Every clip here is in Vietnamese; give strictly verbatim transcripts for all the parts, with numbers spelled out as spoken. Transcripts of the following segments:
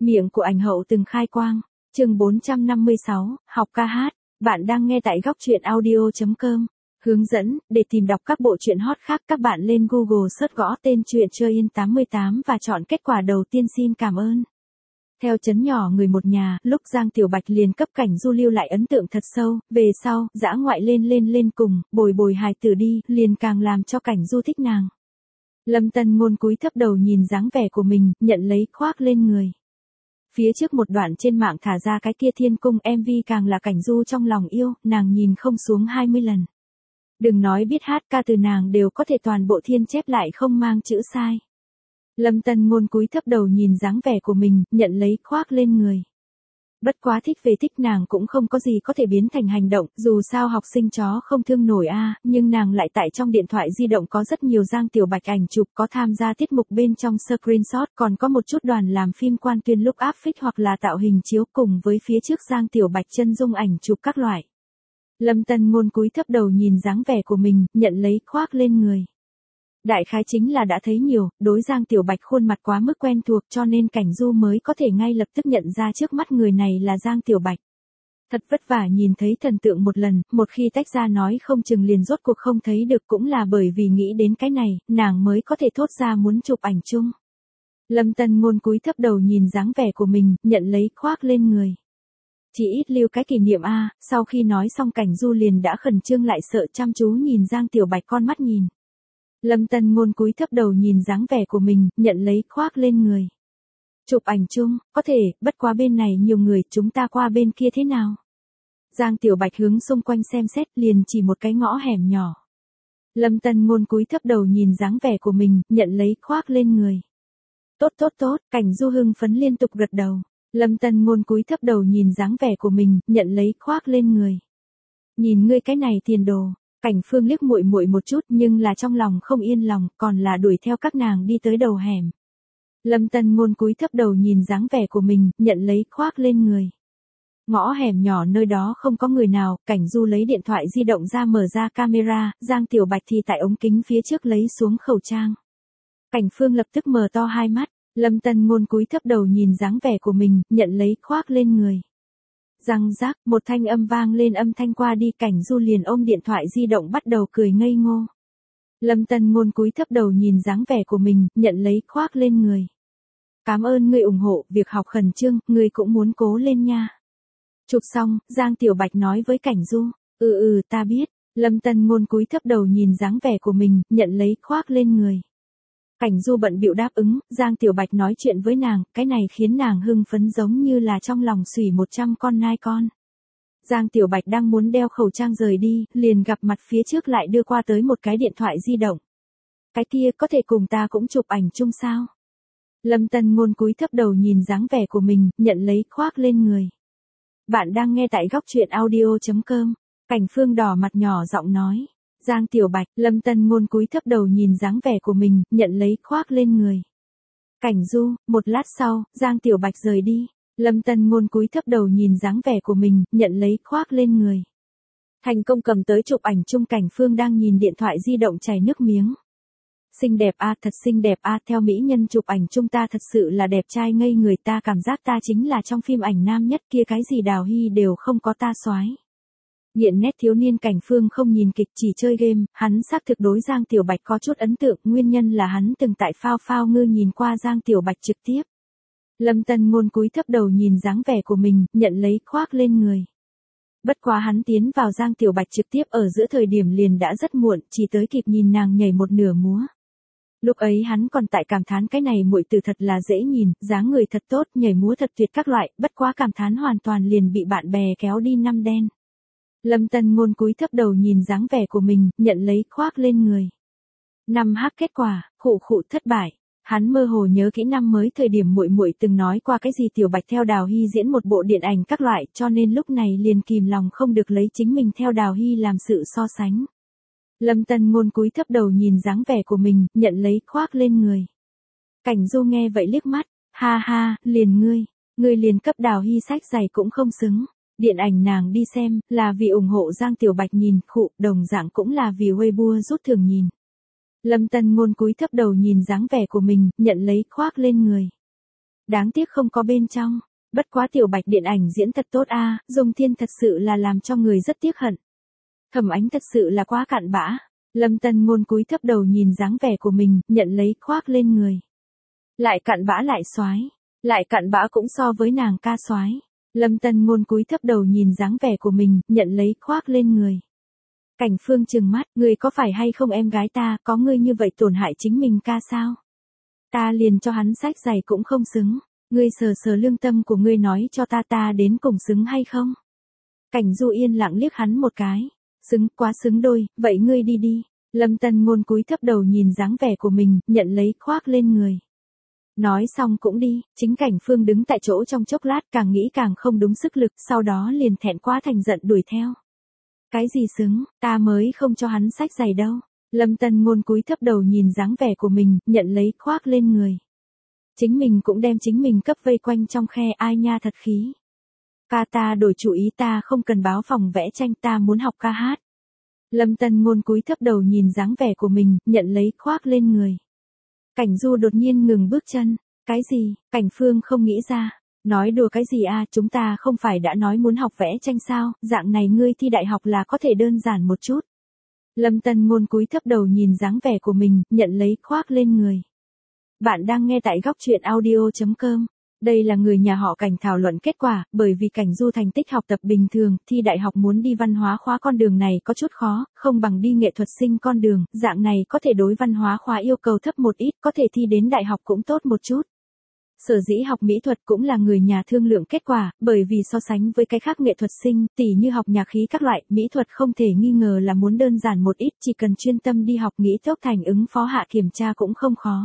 Miệng của ảnh hậu từng khai quang. Chương bốn trăm năm mươi sáu, học ca hát. Bạn đang nghe tại góc truyện audio chấm com. Hướng dẫn, để tìm đọc các bộ truyện hot khác các bạn lên Google search gõ tên truyện Chơi Yên tám mươi tám và chọn kết quả đầu tiên. Xin cảm ơn. Theo chấn nhỏ người một nhà, lúc Giang Tiểu Bạch liền cấp Cảnh Du lưu lại ấn tượng thật sâu, về sau, dã ngoại lên lên lên cùng, bồi bồi hài tử đi, liền càng làm cho Cảnh Du thích nàng. Lâm Tân Ngôn cúi thấp đầu nhìn dáng vẻ của mình, nhận lấy khoác lên người. Phía trước một đoạn trên mạng thả ra cái kia Thiên Cung em vê càng là Cảnh Du trong lòng yêu, nàng nhìn không xuống hai mươi lần. Đừng nói biết hát ca từ nàng đều có thể toàn bộ thiên chép lại không mang chữ sai. Lâm Tân Ngôn cúi thấp đầu nhìn dáng vẻ của mình, nhận lấy khoác lên người. Bất quá thích về thích nàng cũng không có gì có thể biến thành hành động, dù sao học sinh chó không thương nổi a, à, nhưng nàng lại tại trong điện thoại di động có rất nhiều Giang Tiểu Bạch ảnh chụp, có tham gia tiết mục bên trong screenshot, còn có một chút đoàn làm phim quan tuyên lúc áp phích hoặc là tạo hình chiếu cùng với phía trước Giang Tiểu Bạch chân dung ảnh chụp các loại. Lâm Tân Ngôn cúi thấp đầu nhìn dáng vẻ của mình, nhận lấy khoác lên người. Đại khái chính là đã thấy nhiều, đối Giang Tiểu Bạch khuôn mặt quá mức quen thuộc cho nên Cảnh Du mới có thể ngay lập tức nhận ra trước mắt người này là Giang Tiểu Bạch. Thật vất vả nhìn thấy thần tượng một lần, một khi tách ra nói không chừng liền rốt cuộc không thấy được, cũng là bởi vì nghĩ đến cái này, nàng mới có thể thốt ra muốn chụp ảnh chung. Lâm Tân Ngôn cúi thấp đầu nhìn dáng vẻ của mình, nhận lấy khoác lên người. Chỉ ít lưu cái kỷ niệm a. Sau khi nói xong Cảnh Du liền đã khẩn trương lại sợ chăm chú nhìn Giang Tiểu Bạch con mắt nhìn. Lâm Tân Ngôn cúi thấp đầu nhìn dáng vẻ của mình, nhận lấy khoác lên người. Chụp ảnh chung, có thể, bất quá bên này nhiều người, chúng ta qua bên kia thế nào? Giang Tiểu Bạch hướng xung quanh xem xét, liền chỉ một cái ngõ hẻm nhỏ. Lâm Tân Ngôn cúi thấp đầu nhìn dáng vẻ của mình, nhận lấy khoác lên người. Tốt tốt tốt, Cảnh Du hưng phấn liên tục gật đầu. Lâm Tân Ngôn cúi thấp đầu nhìn dáng vẻ của mình, nhận lấy khoác lên người. Nhìn ngươi cái này tiền đồ. Cảnh Phương liếc muội muội một chút nhưng là trong lòng không yên lòng, còn là đuổi theo các nàng đi tới đầu hẻm. Lâm Tân Ngôn cúi thấp đầu nhìn dáng vẻ của mình, nhận lấy khoác lên người. Ngõ hẻm nhỏ nơi đó không có người nào, Cảnh Du lấy điện thoại di động ra mở ra camera, Giang Tiểu Bạch thì tại ống kính phía trước lấy xuống khẩu trang. Cảnh Phương lập tức mở to hai mắt, Lâm Tân Ngôn cúi thấp đầu nhìn dáng vẻ của mình, nhận lấy khoác lên người. Răng rác, một thanh âm vang lên, âm thanh qua đi, Cảnh Du liền ôm điện thoại di động bắt đầu cười ngây ngô. Lâm Tân Ngôn cúi thấp đầu nhìn dáng vẻ của mình, nhận lấy khoác lên người. Cảm ơn ngươi ủng hộ, việc học khẩn trương, ngươi cũng muốn cố lên nha. Chụp xong, Giang Tiểu Bạch nói với Cảnh Du, ừ ừ ta biết. Lâm Tân Ngôn cúi thấp đầu nhìn dáng vẻ của mình, nhận lấy khoác lên người. Cảnh Du bận bịu đáp ứng, Giang Tiểu Bạch nói chuyện với nàng, cái này khiến nàng hưng phấn giống như là trong lòng xùy một trăm con nai con. Giang Tiểu Bạch đang muốn đeo khẩu trang rời đi, liền gặp mặt phía trước lại đưa qua tới một cái điện thoại di động. Cái kia có thể cùng ta cũng chụp ảnh chung sao? Lâm Tân Ngôn cúi thấp đầu nhìn dáng vẻ của mình, nhận lấy khoác lên người. Bạn đang nghe tại góc truyện audio chấm com. Cảnh Phương đỏ mặt nhỏ giọng nói. Giang Tiểu Bạch, Lâm Tân Ngôn cúi thấp đầu nhìn dáng vẻ của mình, nhận lấy khoác lên người. Cảnh Du, một lát sau, Giang Tiểu Bạch rời đi. Lâm Tân Ngôn cúi thấp đầu nhìn dáng vẻ của mình, nhận lấy khoác lên người. Thành công cầm tới chụp ảnh chung, Cảnh Phương đang nhìn điện thoại di động chảy nước miếng. Xinh đẹp a, thật xinh đẹp a, theo mỹ nhân chụp ảnh chung ta thật sự là đẹp trai ngây người, ta cảm giác ta chính là trong phim ảnh nam nhất kia, cái gì Đào Hy đều không có ta soái. Nghiện nét thiếu niên Cảnh Phương không nhìn kịch chỉ chơi game, hắn xác thực đối Giang Tiểu Bạch có chút ấn tượng, nguyên nhân là hắn từng tại Phao Phao Ngư nhìn qua Giang Tiểu Bạch trực tiếp. Lâm Tân Ngôn cúi thấp đầu nhìn dáng vẻ của mình, nhận lấy khoác lên người. Bất quá hắn tiến vào Giang Tiểu Bạch trực tiếp ở giữa thời điểm liền đã rất muộn, chỉ tới kịp nhìn nàng nhảy một nửa múa. Lúc ấy hắn còn tại cảm thán cái này muội tử thật là dễ nhìn, dáng người thật tốt, nhảy múa thật tuyệt các loại, bất quá cảm thán hoàn toàn liền bị bạn bè kéo đi năm đen. Lâm Tân Ngôn cúi thấp đầu nhìn dáng vẻ của mình, nhận lấy khoác lên người. Năm hát kết quả, khụ khụ thất bại. Hắn mơ hồ nhớ kỹ năm mới thời điểm muội muội từng nói qua cái gì Tiểu Bạch theo Đào Hy diễn một bộ điện ảnh các loại, cho nên lúc này liền kìm lòng không được lấy chính mình theo Đào Hy làm sự so sánh. Lâm Tân Ngôn cúi thấp đầu nhìn dáng vẻ của mình, nhận lấy khoác lên người. Cảnh Du nghe vậy liếc mắt, ha ha, liền ngươi, ngươi liền cấp Đào Hy sách giày cũng không xứng. Điện ảnh nàng đi xem, là vì ủng hộ Giang Tiểu Bạch nhìn, khụ, đồng dạng cũng là vì Weibo rút thưởng nhìn. Lâm Tân Ngôn cúi thấp đầu nhìn dáng vẻ của mình, nhận lấy khoác lên người. Đáng tiếc không có bên trong. Bất quá Tiểu Bạch điện ảnh diễn thật tốt a, Dung Thiên thật sự là làm cho người rất tiếc hận. Thẩm Ánh thật sự là quá cặn bã. Lâm Tân Ngôn cúi thấp đầu nhìn dáng vẻ của mình, nhận lấy khoác lên người. Lại cặn bã lại xoái, lại cặn bã cũng so với nàng ca xoái. Lâm Tân Ngôn cúi thấp đầu nhìn dáng vẻ của mình, nhận lấy khoác lên người. Cảnh Phương trừng mắt, ngươi có phải hay không em gái ta, có ngươi như vậy tổn hại chính mình ca sao? Ta liền cho hắn sách giày cũng không xứng, ngươi sờ sờ lương tâm của ngươi nói cho ta ta đến cùng xứng hay không? Cảnh Du yên lặng liếc hắn một cái, xứng, quá xứng đôi, vậy ngươi đi đi. Lâm Tân Ngôn cúi thấp đầu nhìn dáng vẻ của mình, nhận lấy khoác lên người. Nói xong cũng đi, chính Cảnh Phương đứng tại chỗ trong chốc lát càng nghĩ càng không đúng sức lực, sau đó liền thẹn quá thành giận đuổi theo. Cái gì xứng, ta mới không cho hắn sách giày đâu. Lâm Tân Ngôn cúi thấp đầu nhìn dáng vẻ của mình, nhận lấy khoác lên người. Chính mình cũng đem chính mình cấp vây quanh trong khe, ai nha thật khí. Ca ta đổi chủ ý, ta không cần báo phòng vẽ tranh, ta muốn học ca hát. Lâm Tân Ngôn cúi thấp đầu nhìn dáng vẻ của mình, nhận lấy khoác lên người. Cảnh Du đột nhiên ngừng bước chân. Cái gì? Cảnh Phương không nghĩ ra. Nói đùa cái gì a, chúng ta không phải đã nói muốn học vẽ tranh sao, dạng này ngươi thi đại học là có thể đơn giản một chút. Lâm Tân Ngôn cúi thấp đầu nhìn dáng vẻ của mình, nhận lấy khoác lên người. Bạn đang nghe tại góc truyện audio chấm com. Đây là người nhà họ Cảnh thảo luận kết quả, bởi vì Cảnh Du thành tích học tập bình thường, thi đại học muốn đi văn hóa khóa con đường này có chút khó, không bằng đi nghệ thuật sinh con đường, dạng này có thể đối văn hóa khóa yêu cầu thấp một ít, có thể thi đến đại học cũng tốt một chút. Sở dĩ học mỹ thuật cũng là người nhà thương lượng kết quả, bởi vì so sánh với cái khác nghệ thuật sinh, tỉ như học nhạc khí các loại, mỹ thuật không thể nghi ngờ là muốn đơn giản một ít, chỉ cần chuyên tâm đi học nghĩ tốt thành ứng phó hạ kiểm tra cũng không khó.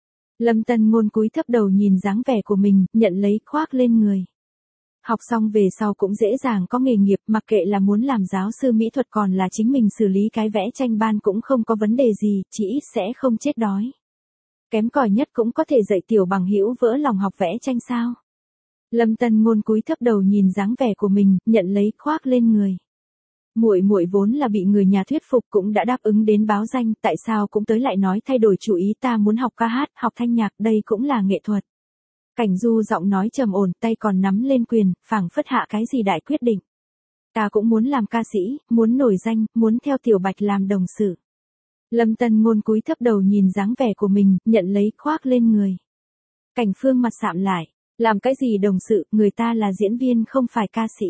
Lâm Tân Ngôn cúi thấp đầu nhìn dáng vẻ của mình, nhận lấy khoác lên người. Học xong về sau cũng dễ dàng có nghề nghiệp, mặc kệ là muốn làm giáo sư mỹ thuật còn là chính mình xử lý cái vẽ tranh ban cũng không có vấn đề gì, chỉ ít sẽ không chết đói. Kém cỏi nhất cũng có thể dạy tiểu bằng hữu vỡ lòng học vẽ tranh sao. Lâm Tân Ngôn cúi thấp đầu nhìn dáng vẻ của mình, nhận lấy khoác lên người. Muội muội vốn là bị người nhà thuyết phục cũng đã đáp ứng đến báo danh, tại sao cũng tới lại nói thay đổi chủ ý, ta muốn học ca hát, học thanh nhạc, đây cũng là nghệ thuật. Cảnh Du giọng nói trầm ổn, tay còn nắm lên quyền, phảng phất hạ cái gì đại quyết định. Ta cũng muốn làm ca sĩ, muốn nổi danh, muốn theo Tiểu Bạch làm đồng sự. Lâm Tân Ngôn cúi thấp đầu nhìn dáng vẻ của mình, nhận lấy khoác lên người. Cảnh Phương mặt sạm lại, làm cái gì đồng sự, người ta là diễn viên không phải ca sĩ.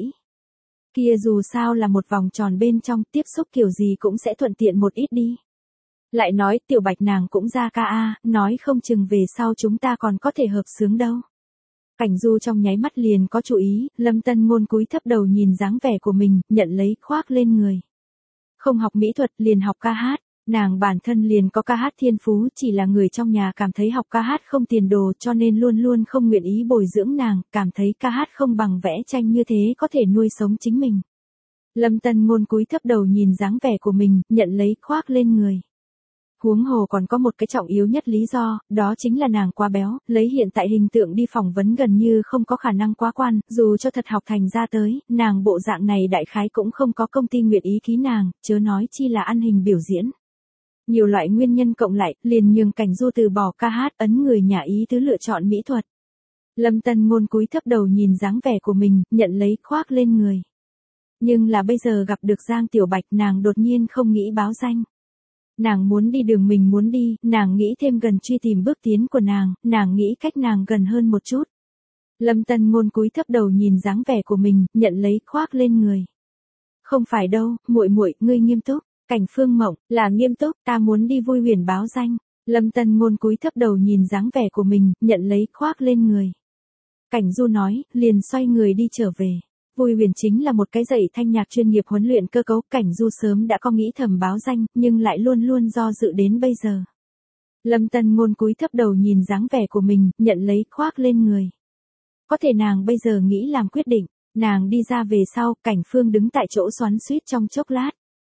Kia dù sao là một vòng tròn bên trong, tiếp xúc kiểu gì cũng sẽ thuận tiện một ít đi. Lại nói, Tiểu Bạch nàng cũng ra ca a, nói không chừng về sau chúng ta còn có thể hợp xướng đâu. Cảnh Du trong nháy mắt liền có chú ý, Lâm Tân Ngôn cúi thấp đầu nhìn dáng vẻ của mình, nhận lấy khoác lên người. Không học mỹ thuật, liền học ca hát. Nàng bản thân liền có ca hát thiên phú, chỉ là người trong nhà cảm thấy học ca hát không tiền đồ cho nên luôn luôn không nguyện ý bồi dưỡng nàng, cảm thấy ca hát không bằng vẽ tranh như thế có thể nuôi sống chính mình. Lâm Tân Ngôn cúi thấp đầu nhìn dáng vẻ của mình, nhận lấy khoác lên người. Huống hồ còn có một cái trọng yếu nhất lý do, đó chính là nàng quá béo, lấy hiện tại hình tượng đi phỏng vấn gần như không có khả năng quá quan, dù cho thật học thành ra tới, nàng bộ dạng này đại khái cũng không có công ty nguyện ý ký nàng, chớ nói chi là ăn hình biểu diễn. Nhiều loại nguyên nhân cộng lại, liền nhường Cảnh Du từ bỏ ca hát, ấn người nhà ý tứ lựa chọn mỹ thuật. Lâm Tân Ngôn cúi thấp đầu nhìn dáng vẻ của mình, nhận lấy khoác lên người. Nhưng là bây giờ gặp được Giang Tiểu Bạch, nàng đột nhiên không nghĩ báo danh. Nàng muốn đi đường mình muốn đi, nàng nghĩ thêm gần truy tìm bước tiến của nàng, nàng nghĩ cách nàng gần hơn một chút. Lâm Tân Ngôn cúi thấp đầu nhìn dáng vẻ của mình, nhận lấy khoác lên người. Không phải đâu, muội muội, ngươi nghiêm túc. Cảnh Phương mộng, là nghiêm túc, ta muốn đi vui huyền báo danh. Lâm Tân Ngôn cúi thấp đầu nhìn dáng vẻ của mình, nhận lấy khoác lên người. Cảnh Du nói, liền xoay người đi trở về. Vui huyền chính là một cái dạy thanh nhạc chuyên nghiệp huấn luyện cơ cấu, Cảnh Du sớm đã có nghĩ thầm báo danh, nhưng lại luôn luôn do dự đến bây giờ. Lâm Tân Ngôn cúi thấp đầu nhìn dáng vẻ của mình, nhận lấy khoác lên người. Có thể nàng bây giờ nghĩ làm quyết định, nàng đi ra về sau, Cảnh Phương đứng tại chỗ xoắn xuýt trong chốc lát.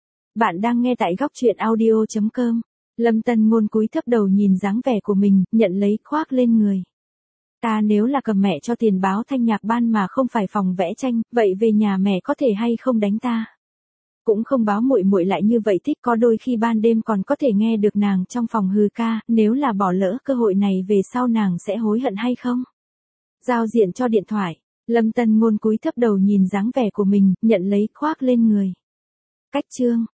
Bạn đang nghe tại góc truyện audio chấm com. Lâm Tân Ngôn cúi thấp đầu nhìn dáng vẻ của mình, nhận lấy khoác lên người. Ta nếu là cầm mẹ cho tiền báo thanh nhạc ban mà không phải phòng vẽ tranh, vậy về nhà mẹ có thể hay không đánh ta? Cũng không báo muội muội lại như vậy thích, có đôi khi ban đêm còn có thể nghe được nàng trong phòng hừ ca, nếu là bỏ lỡ cơ hội này về sau nàng sẽ hối hận hay không? Giao diện cho điện thoại. Lâm Tân Ngôn cúi thấp đầu nhìn dáng vẻ của mình, nhận lấy khoác lên người. Cách chương.